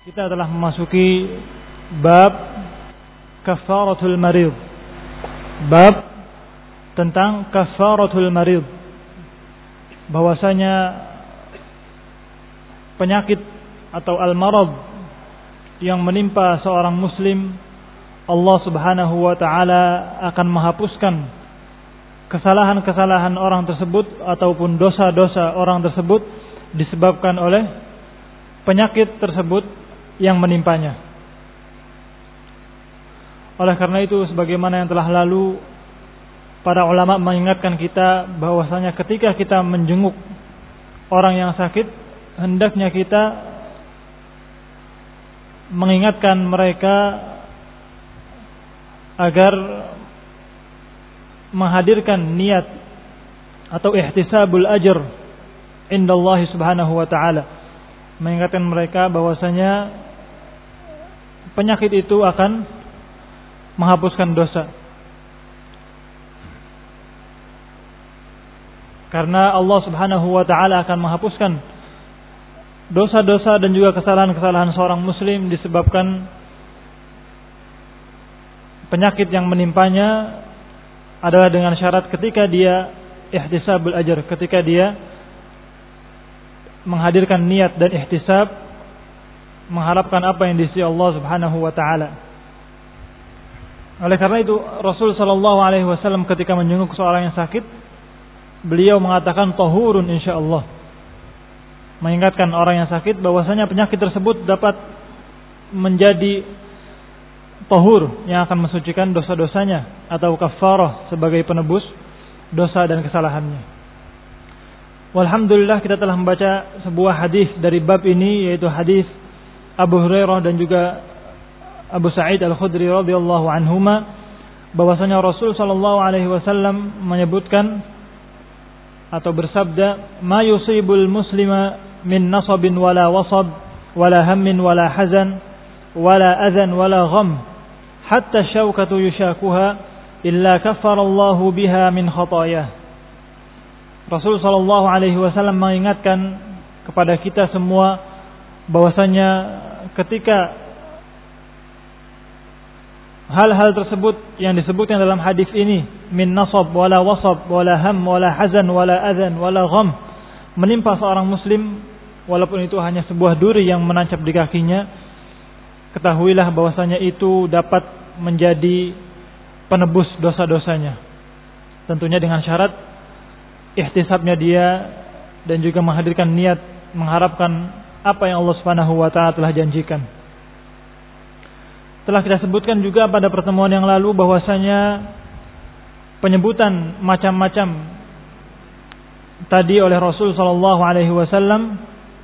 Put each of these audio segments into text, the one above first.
Kita telah memasuki bab kafaratul marid. Bab tentang kafaratul marid. Bahwasanya penyakit atau al-marad yang menimpa seorang muslim, Allah Subhanahu wa taala akan menghapuskan kesalahan-kesalahan orang tersebut ataupun dosa-dosa orang tersebut disebabkan oleh penyakit tersebut yang menimpanya. Oleh karena itu, sebagaimana yang telah lalu, para ulama mengingatkan kita bahwasanya ketika kita menjenguk orang yang sakit, hendaknya kita mengingatkan mereka agar menghadirkan niat atau ihtisabul ajr indallahi subhanahu wa ta'ala. Mengingatkan mereka bahwasanya penyakit itu akan menghapuskan dosa. Karena Allah Subhanahu wa taala akan menghapuskan dosa-dosa dan juga kesalahan-kesalahan seorang muslim disebabkan penyakit yang menimpanya adalah dengan syarat ketika dia ihtisabul ajr, ketika dia menghadirkan niat dan ihtisab, mengharapkan apa yang di sisi Allah Subhanahu wa taala. Oleh karena itu, Rasul sallallahu alaihi wasallam ketika menjenguk seorang yang sakit, beliau mengatakan tahurun insyaallah. Mengingatkan orang yang sakit bahwasanya penyakit tersebut dapat menjadi tahur yang akan mensucikan dosa-dosanya atau kafarah sebagai penebus dosa dan kesalahannya. Walhamdulillah, kita telah membaca sebuah hadis dari bab ini, yaitu hadis Abu Hurairah dan juga Abu Sa'id Al-Khudri radhiyallahu anhuma, bahwasanya Rasul sallallahu alaihi wasallam menyebutkan atau bersabda, "Ma yusibul muslima min nasabin wala wasab wala hammin wala hazan wala adhan wala gham hatta syaukatu yushakuha illa kaffara Allahu biha min khatayah." Rasul sallallahu alaihi wasallam mengingatkan kepada kita semua bahwasanya ketika hal-hal tersebut yang disebutkan dalam hadis ini, min nasab wala wasab wala ham wala hazan wala adhan wala gham, menimpa seorang muslim walaupun itu hanya sebuah duri yang menancap di kakinya, ketahuilah bahwasanya itu dapat menjadi penebus dosa-dosanya. Tentunya dengan syarat ihtisabnya dia dan juga menghadirkan niat mengharapkan apa yang Allah Subhanahu wa taala telah janjikan. Telah kita sebutkan juga pada pertemuan yang lalu bahwasanya penyebutan macam-macam tadi oleh Rasul sallallahu alaihi wasallam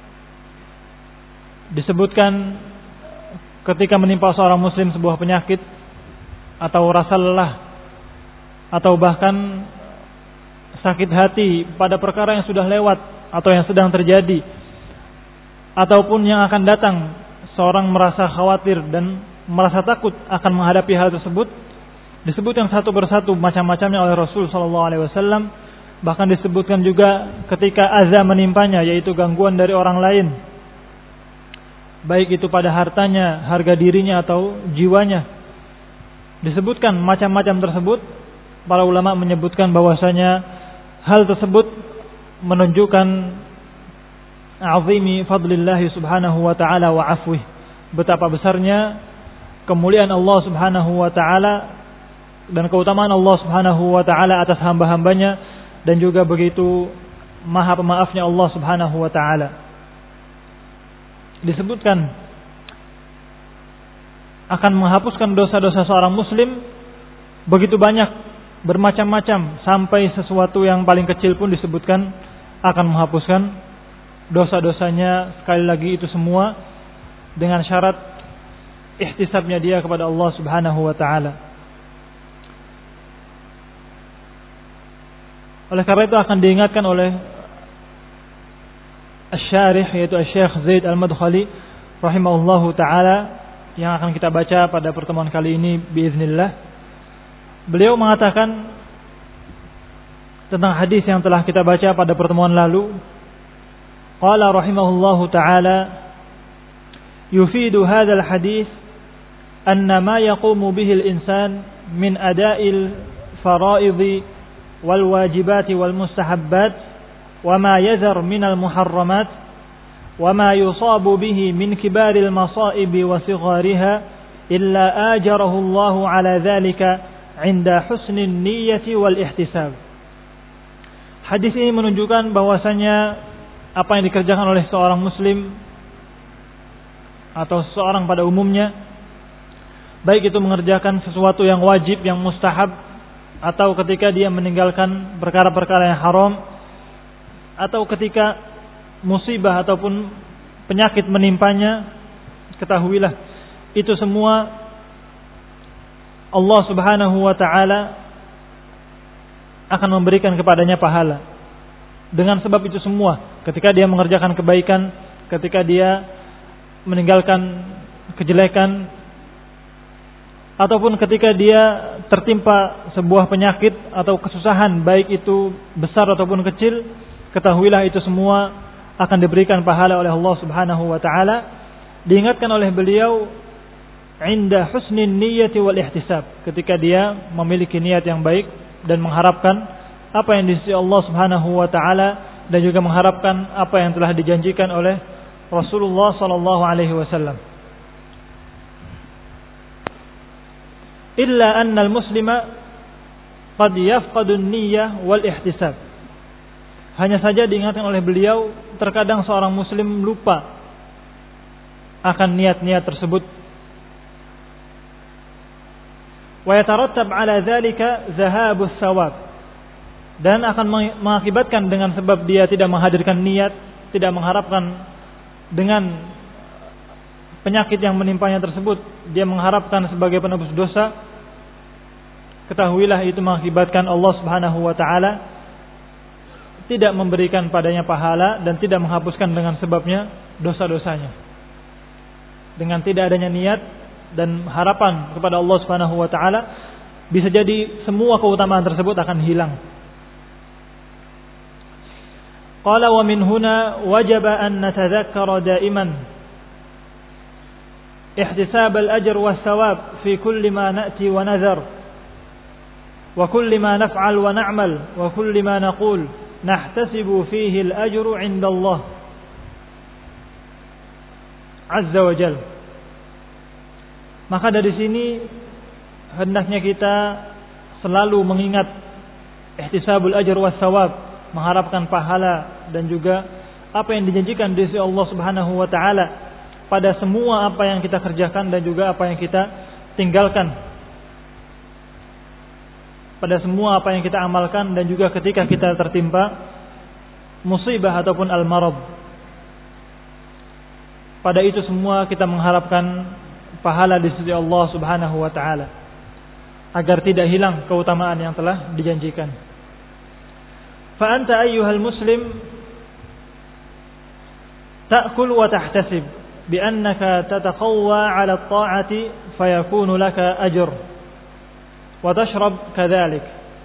disebutkan ketika menimpa seorang muslim sebuah penyakit atau rasa lelah atau bahkan sakit hati pada perkara yang sudah lewat atau yang sedang terjadi ataupun yang akan datang, seorang merasa khawatir dan merasa takut akan menghadapi hal tersebut, disebutkan satu persatu macam-macamnya oleh Rasul sallallahu alaihi wasallam. Bahkan disebutkan juga ketika azab menimpanya, yaitu gangguan dari orang lain, baik itu pada hartanya, harga dirinya atau jiwanya. Disebutkan macam-macam tersebut. Para ulama menyebutkan bahwasanya hal tersebut menunjukkan azimi fadlillahi subhanahu wa ta'ala wa afwih, betapa besarnya kemuliaan Allah subhanahu wa ta'ala dan keutamaan Allah subhanahu wa ta'ala atas hamba-hambanya, dan juga begitu maha pemaafnya Allah subhanahu wa ta'ala. Disebutkan akan menghapuskan dosa-dosa seorang muslim begitu banyak, bermacam-macam, sampai sesuatu yang paling kecil pun disebutkan akan menghapuskan dosa-dosanya. Sekali lagi itu semua dengan syarat ihtisabnya dia kepada Allah subhanahu wa ta'ala. Oleh karena itu akan diingatkan oleh Asy-Syarih, yaitu Asy-Syaikh Zaid Al-Madkhali rahimahullahu ta'ala, yang akan kita baca pada pertemuan kali ini biiznillah. Beliau mengatakan tentang hadis yang telah kita baca pada pertemuan lalu. Qala rahimahullahu ta'ala, yufidu hadzal hadits anna ma yaqumu bihi al-insan min ada'il fara'idhi wal wajibati wal mustahabbat wa ma yazar min al-muharramat wa ma yusabu bihi min kibaril masa'ib wa sighariha illa ajarahu Allah ala dhalika 'inda husnin niyyati wal ihtisab. Hadis ini menunjukkan bahwasanya apa yang dikerjakan oleh seorang muslim atau seorang pada umumnya, baik itu mengerjakan sesuatu yang wajib, yang mustahab, atau ketika dia meninggalkan perkara-perkara yang haram, atau ketika musibah ataupun penyakit menimpanya, ketahuilah itu semua Allah Subhanahu wa ta'ala akan memberikan kepadanya pahala. Dengan sebab itu semua, ketika dia mengerjakan kebaikan, ketika dia meninggalkan kejelekan, ataupun ketika dia tertimpa sebuah penyakit atau kesusahan, baik itu besar ataupun kecil, ketahuilah itu semua akan diberikan pahala oleh Allah Subhanahu wa ta'ala. Diingatkan oleh beliau, inda husnin niyyati wal ihtisab, ketika dia memiliki niat yang baik dan mengharapkan apa yang di sisi Allah Subhanahu wa ta'ala, dan juga mengharapkan apa yang telah dijanjikan oleh Rasulullah sallallahu alaihi wasallam. Illa anna al-muslima qad yafqadu an-niyyah wal ihtisab. Hanya saja diingatkan oleh beliau, terkadang seorang muslim lupa akan niat-niat tersebut. Wa yatarattab ala dzalika zahabus thawab. Dan akan mengakibatkan dengan sebab dia tidak menghadirkan niat, tidak mengharapkan dengan penyakit yang menimpanya tersebut, dia mengharapkan sebagai penebus dosa, ketahuilah itu mengakibatkan Allah Subhanahu wa ta'ala tidak memberikan padanya pahala dan tidak menghapuskan dengan sebabnya dosa-dosanya. Dengan tidak adanya niat dan harapan kepada Allah Subhanahu wa ta'ala, bisa jadi semua keutamaan tersebut akan hilang. Qala wa min huna wajaba an natadhakkara daiman ihtisab al-ajr was-thawab fi kulli ma na'ti wa nadhar wa kulli ma naf'al wa na'mal wa kulli ma naqul nahtasibu fihi al-ajru 'inda Allah azza wa jalla. Maka dari sini hendaknya kita selalu mengingat ihtisabul ajr was-thawab, mengharapkan pahala dan juga apa yang dijanjikan dari Allah Subhanahu wa ta'ala pada semua apa yang kita kerjakan dan juga apa yang kita tinggalkan, pada semua apa yang kita amalkan, dan juga ketika kita tertimpa musibah ataupun al-marad. Pada itu semua kita mengharapkan pahala di sisi Allah Subhanahu wa ta'ala agar tidak hilang keutamaan yang telah dijanjikan. Fa anta ayyuhal muslim ta'kul wa tahtasib bi annaka tataqawwa 'ala at-ta'ati fayakunu laka ajr wa tashrab kadzalik.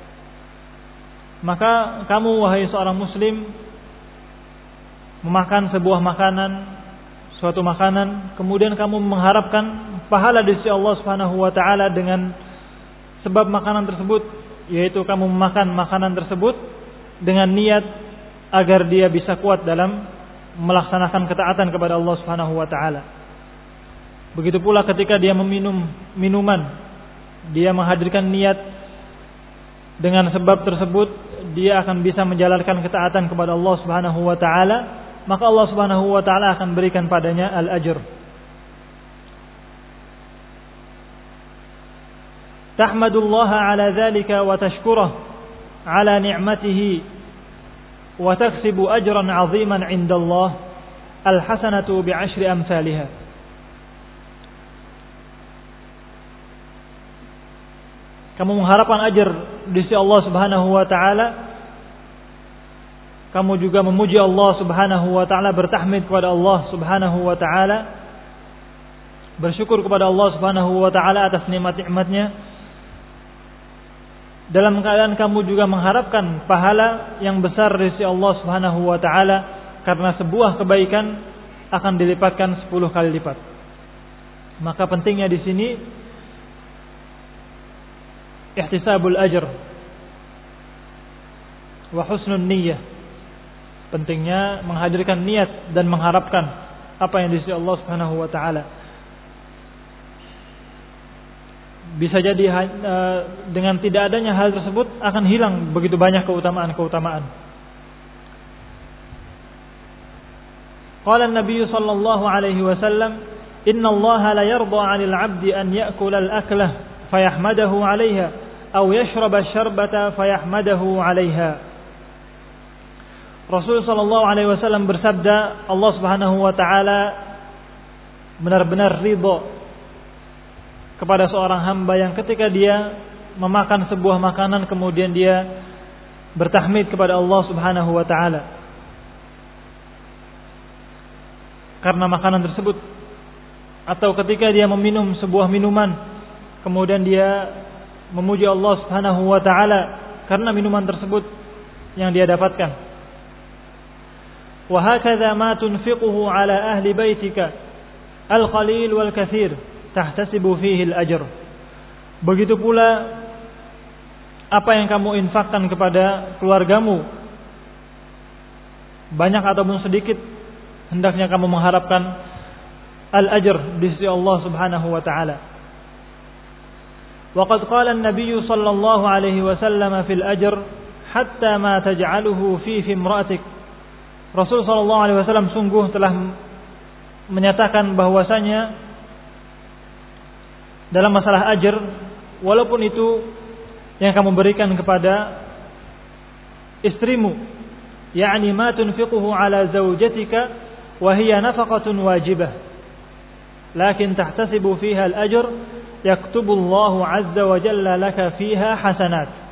Maka kamu wahai seorang muslim memakan sebuah makanan, suatu makanan, kemudian kamu mengharapkan pahala di sisi Allah Subhanahu wa ta'ala dengan sebab makanan tersebut, yaitu kamu memakan makanan tersebut dengan niat agar dia bisa kuat dalam melaksanakan ketaatan kepada Allah Subhanahu wa ta'ala. Begitu pula ketika dia meminum minuman, dia menghadirkan niat dengan sebab tersebut, dia akan bisa menjalankan ketaatan kepada Allah Subhanahu wa ta'ala, maka Allah Subhanahu wa ta'ala akan berikan padanya al-ajr. Tahmadullaha ala dzalika wa tashkuruh ala ni'matihi wa taksibu ajran 'aziman 'inda Allah, al-hasanatu bi'ashri amsalha. Kamu mengharapkan ajar di sisi Allah Subhanahu wa ta'ala, kamu juga memuji Allah Subhanahu wa ta'ala, bertahmid kepada Allah Subhanahu wa ta'ala, bersyukur kepada Allah Subhanahu wa ta'ala atas nikmat-nikmatnya, dalam keadaan kamu juga mengharapkan pahala yang besar dari sisi Allah Subhanahu wa ta'ala, karena sebuah kebaikan akan dilipatkan 10 kali lipat. Maka pentingnya di sini ihtisabul ajr wa husnun niyyah. Pentingnya menghadirkan niat dan mengharapkan apa yang di sisi Allah Subhanahu wa taala. Bisa jadi dengan tidak adanya hal tersebut akan hilang begitu banyak keutamaan-keutamaan. Qala an-nabiy sallallahu alaihi wasallam, "Inna Allah la yarda 'anil 'abdi an ya'kula al-aklah fayahmadahu 'alayha aw yashraba asy-syarbata fayahmadahu 'alayha." Rasul sallallahu alaihi wasallam bersabda, Allah Subhanahu wa taala benar-benar ridha kepada seorang hamba yang ketika dia memakan sebuah makanan kemudian dia bertahmid kepada Allah Subhanahu wa taala karena makanan tersebut, atau ketika dia meminum sebuah minuman kemudian dia memuji Allah Subhanahu wa taala karena minuman tersebut yang dia dapatkan. Wa hakadha ma tunfiquhu ala ahli baitika al-qalil wal katsir tahtasibu fihi al-ajr. Begitu pula apa yang kamu infakkan kepada keluargamu, banyak ataupun sedikit, hendaknya kamu mengharapkan al-ajr di sisi Allah Subhanahu wa taala. Wa qad qala an-nabiy sallallahu alaihi wasallam fil ajr hatta ma taj'aluhu fi imra'atik. Rasul sallallahu alaihi wasallam sungguh telah menyatakan bahwasanya dalam masalah ajr, walaupun itu yang kamu berikan kepada istrimu, yakni ma tunfiquhu ala zawjatika wa hiya nafaqatun wajibah, lakin tahtasibu fiha al-ajr, yaktubu Allahu azza wa jalla laka fiha hasanat.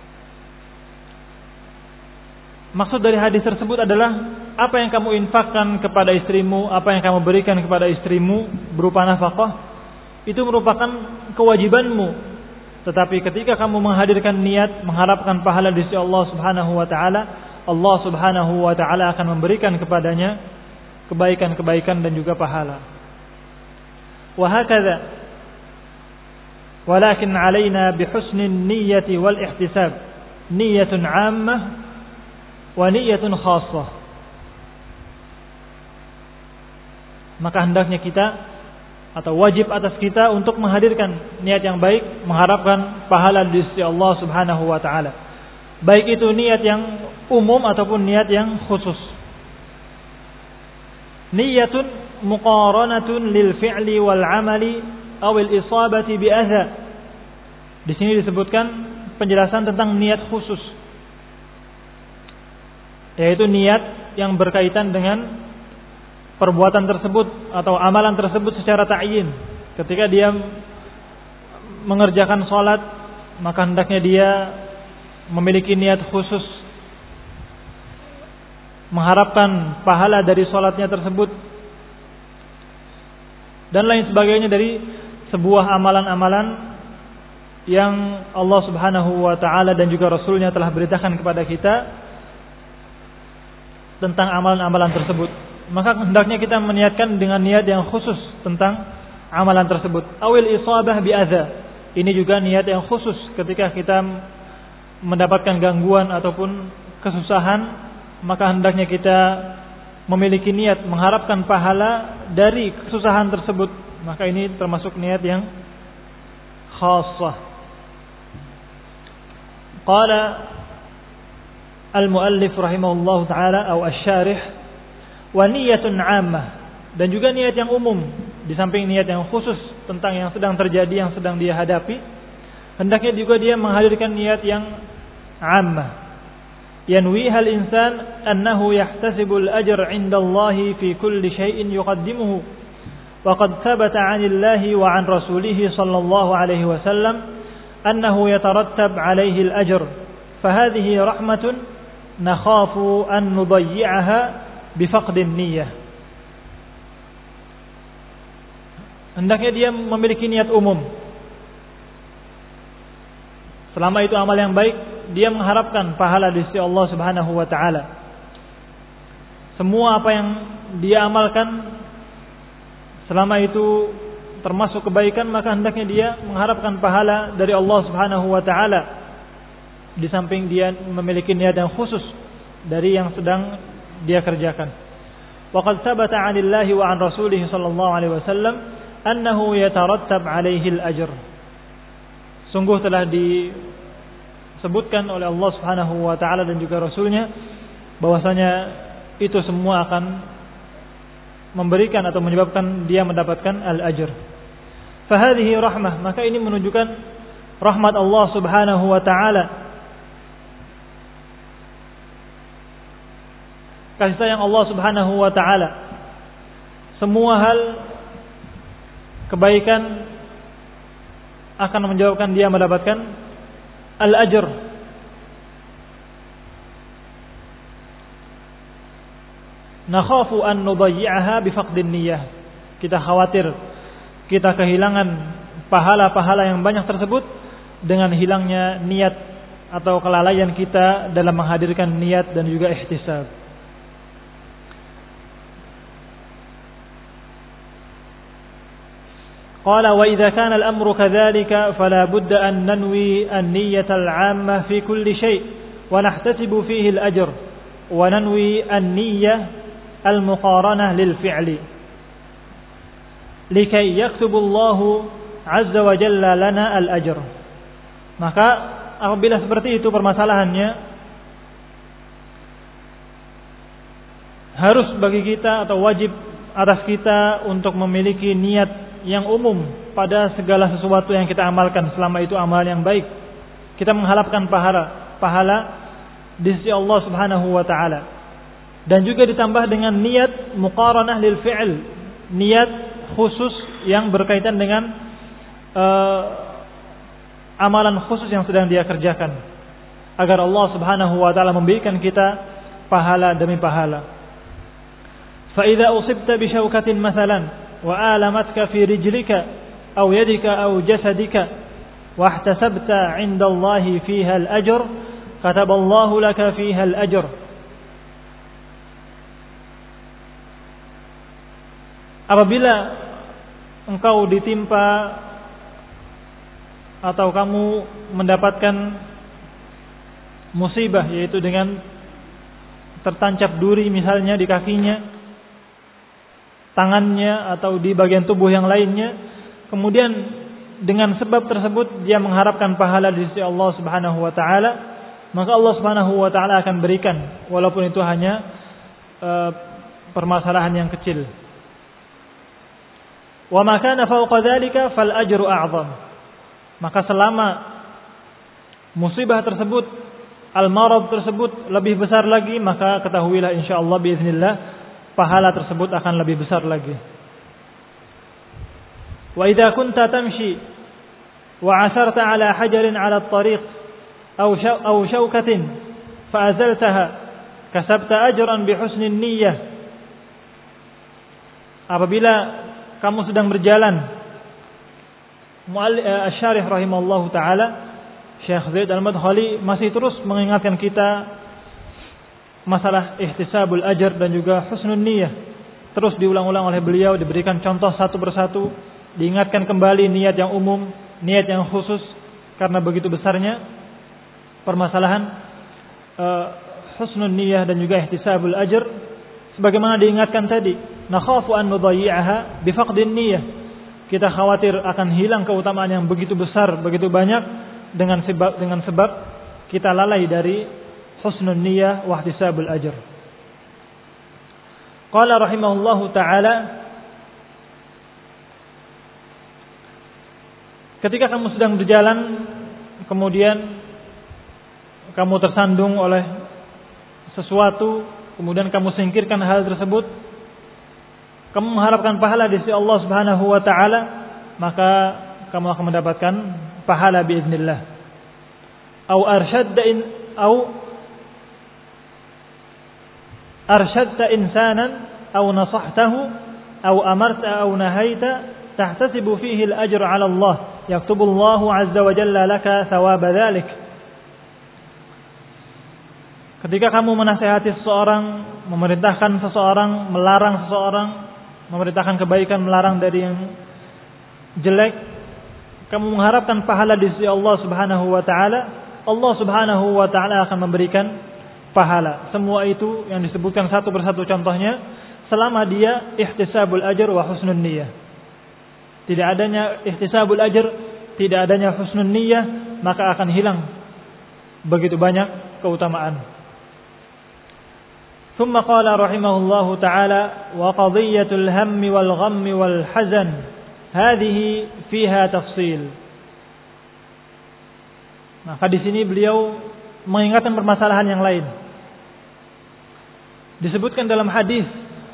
Maksud dari hadis tersebut adalah apa yang kamu infakkan kepada istrimu, apa yang kamu berikan kepada istrimu berupa nafkah, itu merupakan kewajibanmu. Tetapi ketika kamu menghadirkan niat mengharapkan pahala di sisi Allah Subhanahu wa taala, Allah Subhanahu wa taala akan memberikan kepadanya kebaikan-kebaikan dan juga pahala. Wa hakadha walakin alaina bihusnin niyyati wal ihtisab, niyyatun 'ammah wa niyyatun khassah. Maka hendaknya kita atau wajib atas kita untuk menghadirkan niat yang baik, mengharapkan pahala di sisi Allah Subhanahu wa taala. Baik itu niat yang umum ataupun niat yang khusus. Niyatun muqaranatun lil fi'li wal 'amali aw al isabati bi adha. Di sini disebutkan penjelasan tentang niat khusus, yaitu niat yang berkaitan dengan perbuatan tersebut atau amalan tersebut secara ta'yin. Ketika dia mengerjakan salat, maka hendaknya dia memiliki niat khusus mengharapkan pahala dari salatnya tersebut dan lain sebagainya dari sebuah amalan-amalan yang Allah Subhanahu wa taala dan juga Rasulnya telah beritakan kepada kita tentang amalan-amalan tersebut. Maka hendaknya kita meniatkan dengan niat yang khusus tentang amalan tersebut. Awil isabah bi adza. Ini juga niat yang khusus ketika kita mendapatkan gangguan ataupun kesusahan, maka hendaknya kita memiliki niat mengharapkan pahala dari kesusahan tersebut. Maka ini termasuk niat yang khassah. Qala al-muallif rahimahullahu taala atau asy-syarih, wa niyatun 'ammah, dan juga niat yang umum di samping niat yang khusus tentang yang sedang terjadi, yang sedang dia hadapi, hendaknya juga dia menghadirkan niat yang 'ammah. Yanwiha al-insan annahu yahtasibu al-ajr 'inda Allah fi kulli shay'in yuqaddimuhu, wa qad thabata 'an Allah wa 'an rasulih sallallahu alaihi wasallam annahu yatarattab 'alaihi al-ajr, fa hadhihi rahmatun nakhafu an nudayyi'aha bifaqdin niyyah. Hendaknya dia memiliki niat umum. Selama itu amal yang baik, dia mengharapkan pahala di sisi Allah Subhanahu wa taala. Semua apa yang dia amalkan selama itu termasuk kebaikan, maka hendaknya dia mengharapkan pahala dari Allah Subhanahu wa taala. Di samping dia memiliki niat yang khusus dari yang sedang dia kerjakan. Wa qad thabata 'anillahi wa 'an rasulih sallallahu alaihi wasallam annahu yatarattab 'alaihi al-ajr. Sungguh telah disebutkan oleh Allah Subhanahu wa taala dan juga rasulnya bahwasanya itu semua akan memberikan atau menyebabkan dia mendapatkan al-ajr. Fahadhihi rahmah, maka ini menunjukkan rahmat Allah Subhanahu wa taala. Kasih sayang Allah Subhanahu wa taala. Semua hal kebaikan akan menyebabkan dia mendapatkan al-ajr. Nakhafu an nudayyi'aha bifaqdin niyyah. Kita khawatir kita kehilangan pahala-pahala yang banyak tersebut dengan hilangnya niat atau kelalaian kita dalam menghadirkan niat dan juga ihtisab. قال وإذا كان الأمر كذلك فلا بد أن ننوي النية العامة في كل شيء ونحتسب فيه الأجر وننوي النية المقارنة للفعل لكي يكتب الله عز وجل لنا الأجر. Maka apabila seperti itu permasalahannya, harus bagi kita atau wajib atas kita untuk memiliki niat yang umum pada segala sesuatu yang kita amalkan, selama itu amal yang baik. Kita mengharapkan pahala di sisi Allah Subhanahu wa taala. Dan juga ditambah dengan niat muqaranah lil fi'l, niat khusus yang berkaitan dengan amalan khusus yang sedang dia kerjakan, agar Allah Subhanahu wa taala memberikan kita pahala demi pahala. Fa idza usibta bi syaukatin mathalan وآلمتك في رجلك أو يدك أو جسدك واحتسبت عند الله فيها الأجر كتب الله لك فيها الأجر. Apabila engkau ditimpa atau kamu mendapatkan musibah, yaitu dengan tertancap duri misalnya di kakinya, tangannya atau di bagian tubuh yang lainnya, kemudian dengan sebab tersebut dia mengharapkan pahala di sisi Allah Subhanahu wa taala, maka Allah Subhanahu wa taala akan berikan, walaupun itu hanya permasalahan yang kecil. Wa ma kana fawqa dzalika fal ajru a'zam. Maka selama musibah tersebut, al-marad tersebut lebih besar lagi, maka ketahuilah insyaallah biiznillah pahala tersebut akan lebih besar lagi. Wa idza kunta tamshi wa 'asarta 'ala hajarin 'ala at-tariq aw shawkatin fa azaltaha kasabta ajran bi husni niyyah. Apabila kamu sedang berjalan, Asy-Syarih rahimallahu taala, Syekh Zaid Al-Madkhali masih terus mengingatkan kita masalah ihtisabul ajr dan juga husnul niyyah. Terus diulang-ulang oleh beliau, diberikan contoh satu persatu, diingatkan kembali niat yang umum, niat yang khusus, karena begitu besarnya permasalahan husnul niyyah dan juga ihtisabul ajr. Sebagaimana diingatkan tadi, nakhafu an nudayyi'aha bifaqdin niyyah. Kita khawatir akan hilang keutamaan yang begitu besar, begitu banyak dengan sebab kita lalai dari husnul niyyah wa ihtisabul ajr. Qala rahimahullahu taala, ketika kamu sedang berjalan kemudian kamu tersandung oleh sesuatu, kemudian kamu singkirkan hal tersebut, kamu mengharapkan pahala di sisi Allah Subhanahu wa taala, maka kamu akan mendapatkan pahala biiznillah. Arshadta insanan aw nasahtahu aw amarta aw nahaita tahtasibu fihi al-ajr 'ala Allah yaktubu Allahu 'azza wa jalla laka thawab dzalik. Ketika kamu menasihati seseorang, memerintahkan seseorang, melarang seseorang, memerintahkan kebaikan, melarang dari yang jelek, kamu mengharapkan pahala di sisi Allah Subhanahu wa taala, Allah Subhanahu wa taala akan memberikan pahala. Semua itu yang disebutkan satu persatu contohnya, selama dia ihtisabul ajr wa husnun niyyah. Tidak adanya ihtisabul ajr, tidak adanya husnun niyyah, maka akan hilang begitu banyak keutamaan. ثم قال رحمه الله تعالى وقضية الهم والغم والحزن هذه فيها تفصيل. Maka di sini beliau mengingatkan permasalahan yang lain. Disebutkan dalam hadis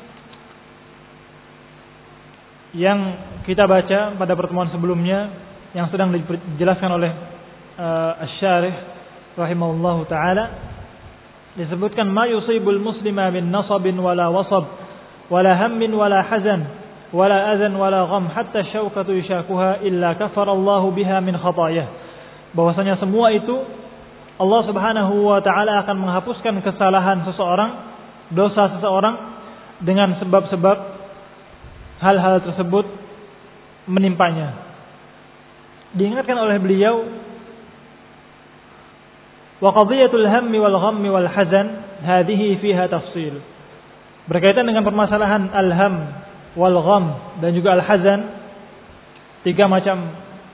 yang kita baca pada pertemuan sebelumnya yang sedang dijelaskan oleh Asy-Syarih rahimahullahu taala, disebutkan ma yusibul muslima min nasabin wala wasab wala hammin wala hazan wala adhan wala gham hatta syaukatu yashakuha illa kafara Allah biha min khataayah. Bahwasanya semua itu Allah Subhanahu wa taala akan menghapuskan kesalahan seseorang, dosa seseorang dengan sebab-sebab hal-hal tersebut menimpanya. Diingatkan oleh beliau wa qadhiyatul hammi wal ghammi wal hazan hadhihi fiha tafsil. Berkaitan dengan permasalahan al-ham wal gham dan juga al-hazan, tiga macam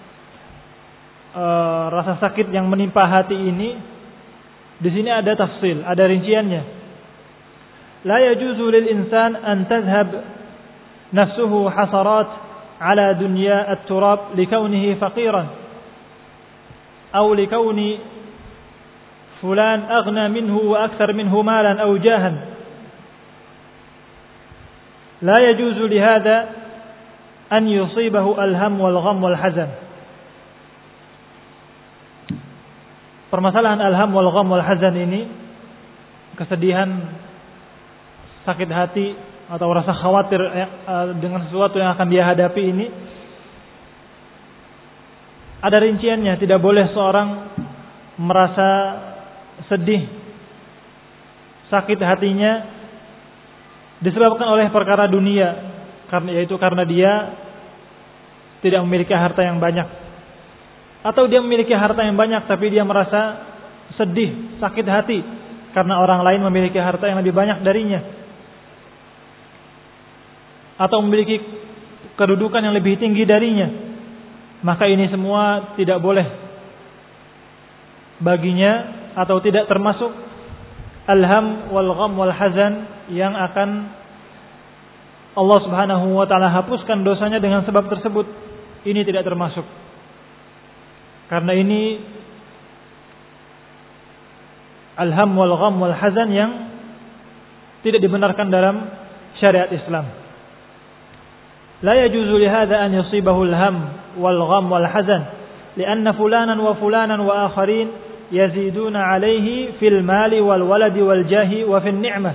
rasa sakit yang menimpa hati ini, di sini ada tafsil, ada rinciannya. La yajuzu lil insan an tadhhab nafsuhu hasarat ala dunya at-turab likaunihi faqiran aw likauni fulan aghna minhu wa akthar minhu malan aw jahan. La yajuzu lihada an yusibahu al-ham wal gham wal hazan. Permasalahan al-ham wal gham wal hazan ini, kesedihan, sakit hati atau rasa khawatir dengan sesuatu yang akan dia hadapi ini, ada rinciannya. Tidak boleh seorang merasa sedih, sakit hatinya disebabkan oleh perkara dunia, yaitu karena dia tidak memiliki harta yang banyak, atau dia memiliki harta yang banyak tapi dia merasa sedih, sakit hati karena orang lain memiliki harta yang lebih banyak darinya, atau memiliki kedudukan yang lebih tinggi darinya. Maka ini semua tidak boleh baginya, atau tidak termasuk al-ham wal gham wal hazan yang akan Allah Subhanahu wa taala hapuskan dosanya dengan sebab tersebut. Ini tidak termasuk. Karena ini al-ham wal gham wal hazan yang tidak dibenarkan dalam syariat Islam. La yajuzu li hadha an yusibahu al-ham wal gham wal hazan lianna fulanan wa fulanan wa akharin yaziduna alaihi fil mali wal waladi wal jahi wa fil ni'mah.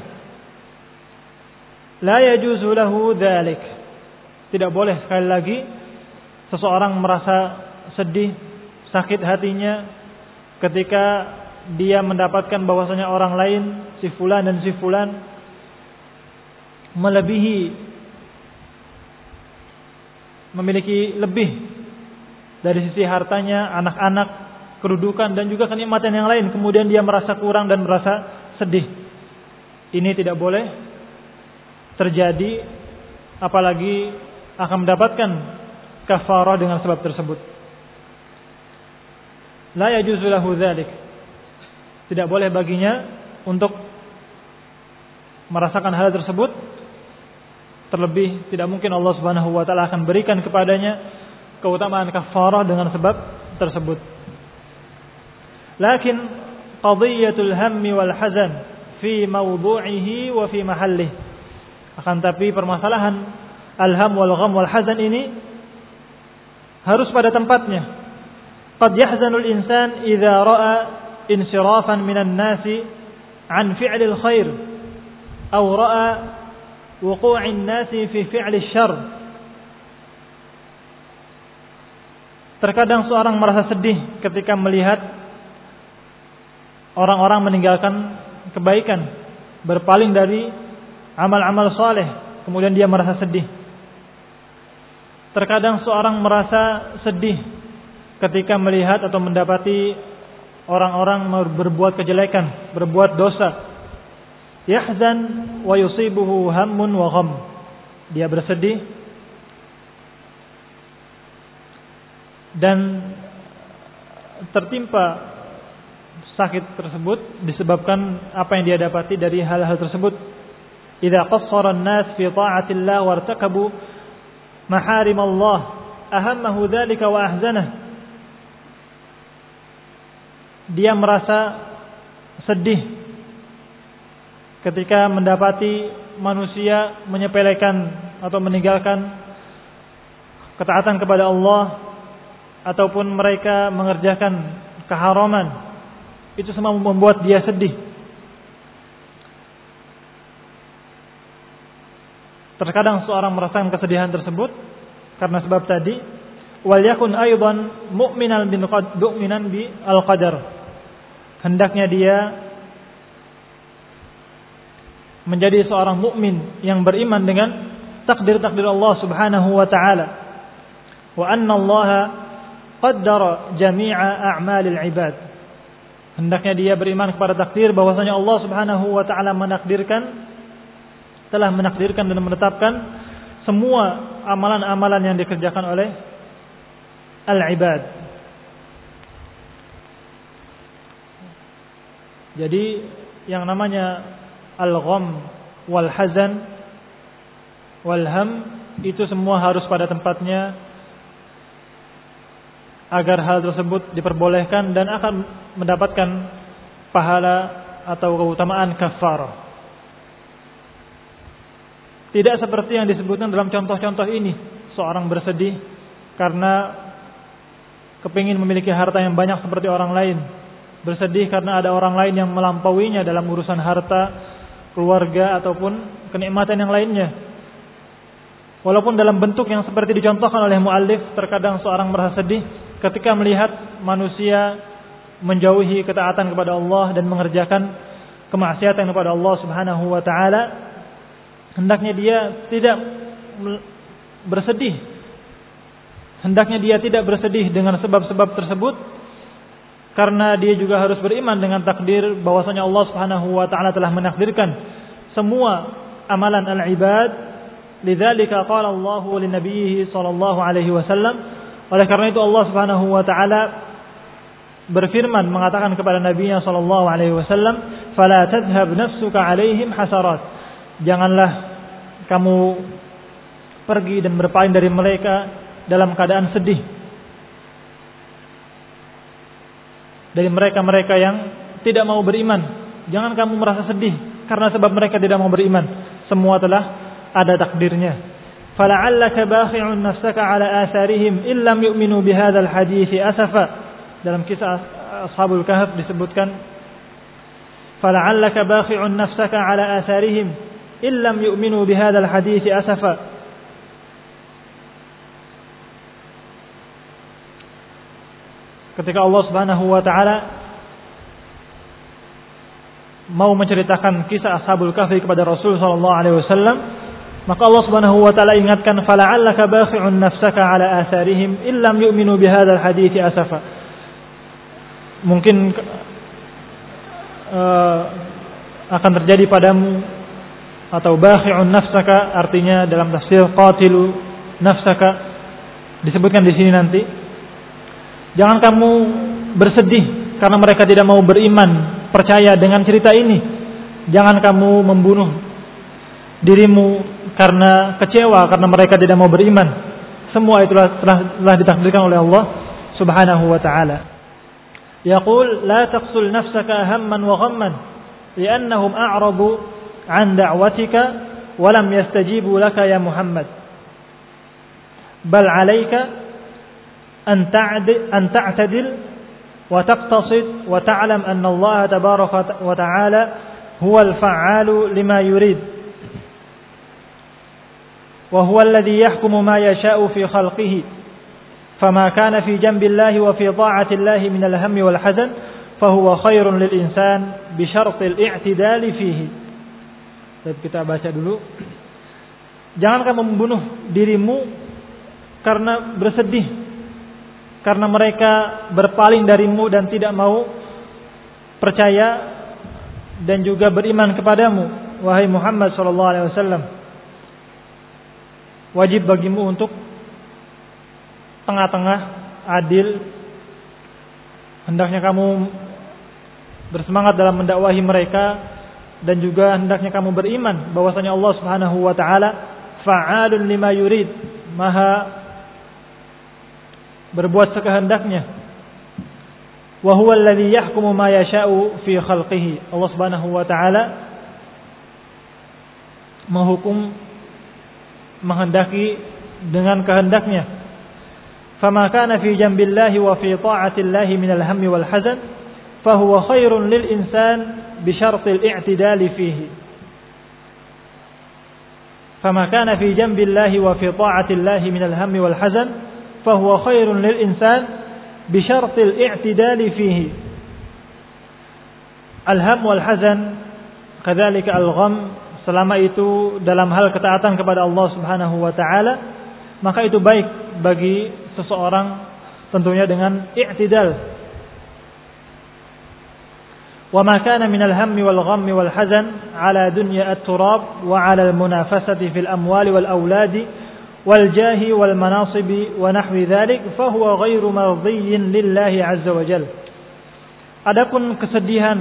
La yajuzu lahu dzalik. Tidak boleh, sekali lagi, seseorang merasa sedih, sakit hatinya ketika dia mendapatkan bahwasanya orang lain, si fulan dan si fulan, memiliki lebih dari sisi hartanya, anak-anak, kedudukan dan juga kenikmatan yang lain, kemudian dia merasa kurang dan merasa sedih. Ini tidak boleh terjadi, apalagi akan mendapatkan kafarah dengan sebab tersebut. La yajuzu lahu dzalik. Tidak boleh baginya untuk merasakan hal tersebut. Terlebih tidak mungkin Allah Subhanahu wa taala akan berikan kepadanya keutamaan kafarah dengan sebab tersebut. Lakin qadhiyatul hammi wal hazan fi mawdu'ihi wa fi mahallih. Akan tapi permasalahan al-ham wal gham wal hazan ini harus pada tempatnya. Qad yahzanul insan idza ra'a insirafan minan nasi an fi'lil khair aw ra'a wuqu'in nasi fi fi'lil syarr. Terkadang seorang merasa sedih ketika melihat orang-orang meninggalkan kebaikan, berpaling dari amal-amal saleh, kemudian dia merasa sedih. Terkadang seorang merasa sedih ketika melihat atau mendapati orang-orang berbuat kejelekan, berbuat dosa. Yahzan wa yusibuhu hammun wa gham. Dia bersedih dan tertimpa sakit tersebut disebabkan apa yang dia dapati dari hal-hal tersebut. Idza qassara an-nas fi ta'atillah wartakabu maharim Allah ahammahu dzalika wa ahzanah. Dia merasa sedih ketika mendapati manusia menyepelekan atau meninggalkan ketaatan kepada Allah ataupun mereka mengerjakan keharaman. Itu semua membuat dia sedih. Terkadang seorang merasakan kesedihan tersebut karena sebab tadi, wal yakun aidan mu'minan bi al-qadar. Hendaknya dia menjadi seorang mukmin yang beriman dengan takdir-takdir Allah Subhanahu wa taala. Wa anna Allah qaddara jami'a a'malil ibad. Hendaknya dia beriman kepada takdir bahwasanya Allah Subhanahu wa taala telah menakdirkan dan menetapkan semua amalan-amalan yang dikerjakan oleh al-ibad. Jadi yang namanya al-gham wal hazan wal ham itu semua harus pada tempatnya agar hal tersebut diperbolehkan dan akan mendapatkan pahala atau keutamaan kafarah. Tidak seperti yang disebutkan dalam contoh-contoh ini, seorang bersedih karena kepingin memiliki harta yang banyak seperti orang lain, bersedih karena ada orang lain yang melampauinya dalam urusan harta, keluarga ataupun kenikmatan yang lainnya. Walaupun dalam bentuk yang seperti dicontohkan oleh muallif, terkadang seorang merasa sedih ketika melihat manusia menjauhi ketaatan kepada Allah dan mengerjakan kemaksiatan kepada Allah Subhanahu wa taala. Hendaknya dia tidak bersedih. Hendaknya dia tidak bersedih dengan sebab-sebab tersebut, karena dia juga harus beriman dengan takdir bahwasanya Allah Subhanahu wa taala telah menakdirkan semua amalan al-ibad. Lidzalika qala Allah li nabiyhi sallallahu alaihi wasallam. Oleh karena itu Allah Subhanahu wa taala berfirman mengatakan kepada nabinya sallallahu alaihi wasallam, "Fala tadhhab nafsuka 'alaihim hasarat." Janganlah kamu pergi dan berpaling dari mereka dalam keadaan sedih. Dari mereka-mereka yang tidak mau beriman, jangan kamu merasa sedih karena sebab mereka tidak mau beriman. Semua telah ada takdirnya. Fala'allaka bakhi'un nafsaka 'ala atharihim illam yu'minu bihadzal hadits asafa. Dalam kisah Ashabul Kahf disebutkan, fala'allaka bakhi'un nafsaka 'ala atharihim illam yu'minu bihadzal hadits asafa. Ketika Allah Subhanahu wa taala mau menceritakan kisah Ashabul Kahfi kepada Rasul sallallahu alaihi wasallam, maka Allah Subhanahu wa taala ingatkan, fala'allaka bakhi'un nafsaka 'ala atharihim illam yu'minu bihadzal hadits asafa. Mungkin akan terjadi padamu, atau bakhi'un nafsaka artinya dalam tafsir qatilu nafsaka disebutkan di sini nanti. Jangan kamu bersedih karena mereka tidak mau beriman, percaya dengan cerita ini. Jangan kamu membunuh dirimu karena kecewa karena mereka tidak mau beriman. Semua itulah telah ditakdirkan oleh Allah Subhanahu wa taala. Yaqul la taqsul nafsaka hamman wa ghamman li'annahum a'radu an da'watika wa lam yastajibu laka ya Muhammad. Bal 'alaika an ta'tadil wa taqtasid wa ta'lam anna Allah tabaraka wa ta'ala huwa al-fa'alu lima yurid wa huwa alladhi yahkumu ma yasha'u fi khalqihi fama kana fi janbillahi wa fi ta'ati Allah min al-hammi wal hazan fahuwa khairun lil insan bi syartil i'tidal fihi. Kita baca dulu. Jangan kamu membunuh dirimu karena bersedih, karena mereka berpaling darimu dan tidak mau percaya dan juga beriman kepadamu, wahai Muhammad sallallahu alaihi wasallam. Wajib bagimu untuk tengah-tengah, adil. Hendaknya kamu bersemangat dalam mendakwahi mereka dan juga hendaknya kamu beriman bahwasanya Allah Subhanahu wa taala fa'alun lima yurid, Maha berbuat sekehendaknya. Wa huwa alladhi yahkumu ma yasha'u fi khalqihi. Allah Subhanahu wa taala menghukum, menghendaki dengan kehendaknya. Fama kana fi jambillahi wa fi ta'atillahi minal hammi wal hazan fahuwa khairun lil insan bi syartil i'tidali fihi. Fama kana fi jambillahi wa fi ta'atillahi minal hammi wal hazan fahuwa khairun lil insan bi syartil i'tidali fihi. Al-ham wal hazan kadzalika al-gham, selama itu dalam hal ketaatan kepada Allah Subhanahu wa taala, maka itu baik bagi seseorang tentunya dengan i'tidal. Wa ma kana min al-hammi wal ghammi wal hazan ala dunya at-turab wa ala al-munafasati fil amwali wal auladi wal jahi wal manasibi wa nahwi dhalik fa huwa ghairu mardiyyin lillahi azza wa jalla. Adapun kesedihan,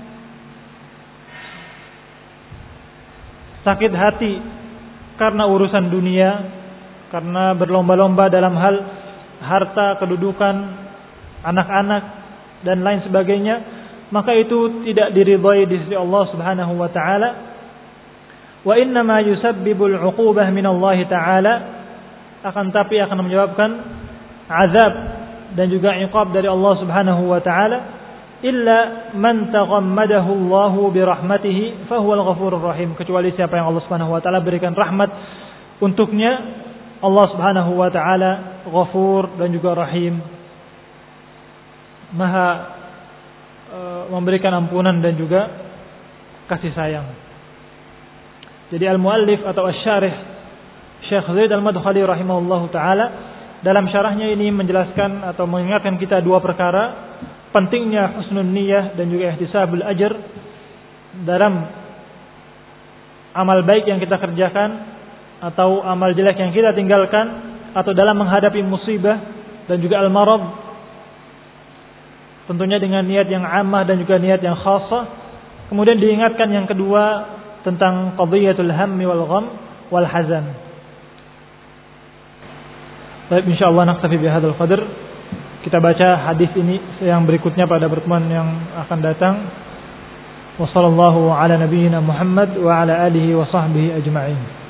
sakit hati karena urusan dunia, karena berlomba-lomba dalam hal harta, kedudukan, anak-anak dan lain sebagainya, maka itu tidak diridhai di sisi Allah Subhanahu wa taala. Wa inna ma yusabbibul 'uqubah min Allah taala, akan tapi akan menyebabkan azab dan juga iqab dari Allah Subhanahu wa taala, illa man taghammadahu Allah bi rahmatihi fa huwal ghafurur rahim, kecuali siapa yang Allah Subhanahu wa taala berikan rahmat untuknya. Allah Subhanahu wa taala Ghafur dan juga Rahim, Maha memberikan ampunan dan juga kasih sayang. Jadi al-muallif atau asy-syarih Syekh Zaid Al-Madkhali rahimahullahu taala dalam syarahnya ini menjelaskan atau mengingatkan kita dua perkara: pentingnya husnul niyyah dan juga ihtisabul ajr dalam amal baik yang kita kerjakan atau amal jelek yang kita tinggalkan, atau dalam menghadapi musibah dan juga al-marad, tentunya dengan niat yang ammah dan juga niat yang khassah. Kemudian diingatkan yang kedua tentang qadhiyatul hammi wal gham wal hazan. Baik, insyaallah naktafi bihadzal qadar. Kita baca hadis ini yang berikutnya pada pertemuan yang akan datang. Wassallallahu ala nabiyyina Muhammad wa ala alihi wa sahbihi ajma'in.